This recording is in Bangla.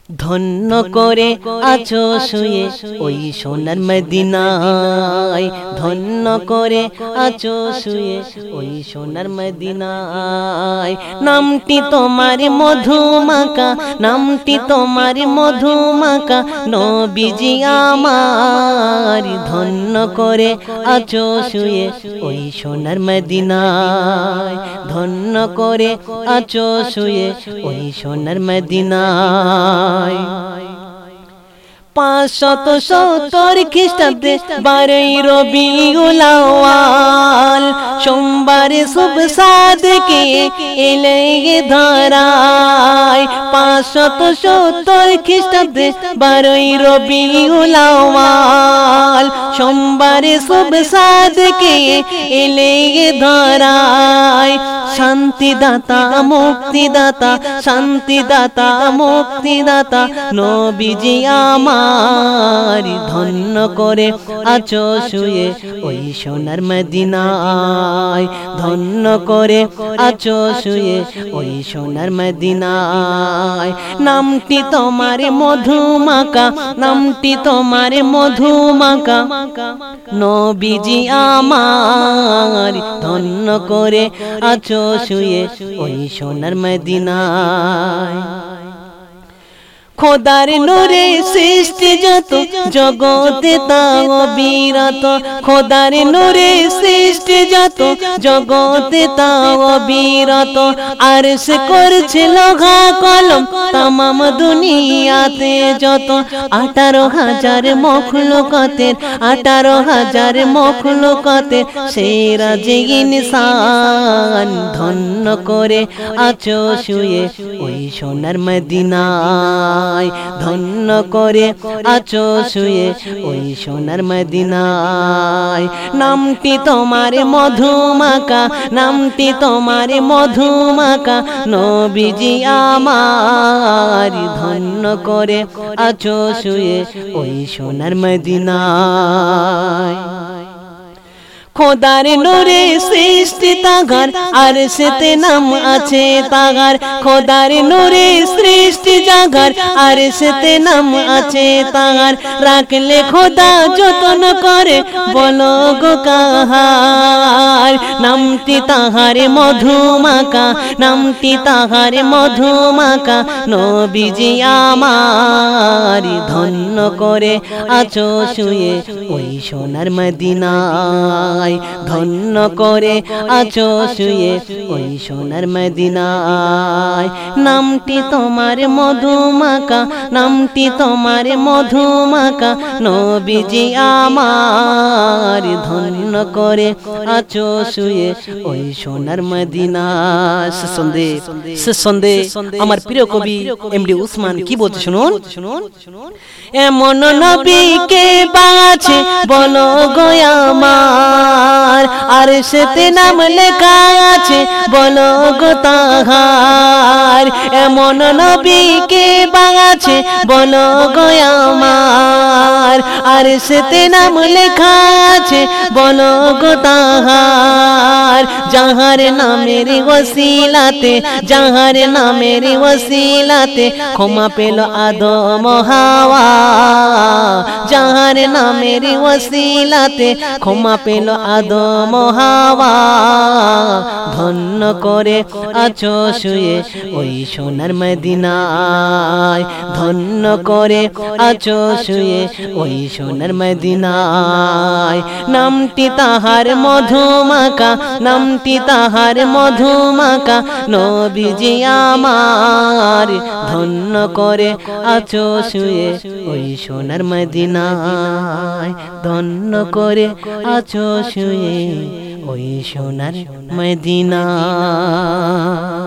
ধন্য করে আছো শুয়ে ওই সোনার মদিনায়, ধন্য করে আছো শুয়ে ওই সোনার মদিনায়। নামটি তোমার মধুমাকা, নামটি তোমার মধুমাকা, নবীজি আমার। ধন্য করে আছো শুয়ে ওই সোনার মদিনায়, ধন্য করে আছো শুয়ে ওই সোনার মদিনায়। 570 খ্রিস্টাব্দে 12ই রবিউল আউয়াল, সোমবারে শুভ সাদকে এলে ধরায়। 570 খ্রিস্টাব্দে 12ই রবিউল আউয়াল, সোমবারে শুভ সাদকে এলে ধরায়। শান্তিদাতা মুক্তিদাতা, শান্তিদাতা মুক্তিদাতা, নবীজি আমার। ধন্য করে আছো শুয়ে ওই সোনার মদিনায়, ধন্য করে আছো শুয়ে ওই সোনার মদিনায়। নামটি তোমার মধুমাকা, নামটি তোমার মধুমাকা, নবীজি আমার। ধন্য করে আছো শুয়ে ওই সোনার মদিনায়। খোদার নূরে সৃষ্টি যত জগতে তা অবিরত, খোদার নূরে সৃষ্টি যত জগতে তা অবিরত। আরশ করছে লোহা কলম তামাম দুনিয়াতে যত। 18,000 মখলুকাতের, 18,000 মখলুকাতের সেরা যে ইনসান। ধন্য করে আছো শুয়ে ওই সোনার মদিনায়, ধন্য করে আছো শুয়ে ওই সোনার মদিনায়। নামটি তোমার মধুমাকা, নামটি তোমার মধুমাকা, নবীজি আমার। ধন্য করে আছো শুয়ে ওই সোনার মদিনায়। খোদার নূরে সৃষ্টি তাগার, আরশেতে নাম আছে তাগার। খোদার নূরে সৃষ্টি জাগার, আরশেতে নাম আছে তাগার। রাখলে খোদা যতন করে বলো গো কাহার। নামটি তাহার মধুমাকা, নামটি তাহার মধুমাকা, নবীজি আমার। ধন্য করে আছো শুয়ে ওই সোনার মদিনায়, ধন্য করে আছো শুয়ে ওই সোনার মদিনায়। নামটি তোমার মধুমাকা, নামটি তোমার মধুমাকা, নবীজি আমার। ধন্য করে আছো শুয়ে ওই সোনার মদিনায়। শেষ সন্ধে আমার প্রিয় কবি এমডি উসমান কি বলছে শুনুন। এমন নবীকে বাছে বলো গো আমার, আরশেতে নাম লেখা আছে বলো গো তাহার। এমন নবীকে বাছে বলো গো আমার, আরশেতে নাম লেখা আছে বলো গো তাহার। যাহার নামের ওসিলাতে, যাহার নামের ওসিলাতে ক্ষমা পেল আদম হাওয়া। যাহার নামের ওসিলাতে ক্ষমা পেল আদম হাওয়া। ধন্য করে আছো শুয়ে ওই সোনার মদিনায়, ধন্য করে আছো শুয়ে ওই সোনার মদিনায়। নামটি তাহার মধুমাকা, নামটি তাহার মধুমাকা, নবীজি আমার। ধন্য করে আছো শুয়ে ওই সোনার মদিনায়, ধন্য করে আছো শুয়ে ওই সোনার মদিনা।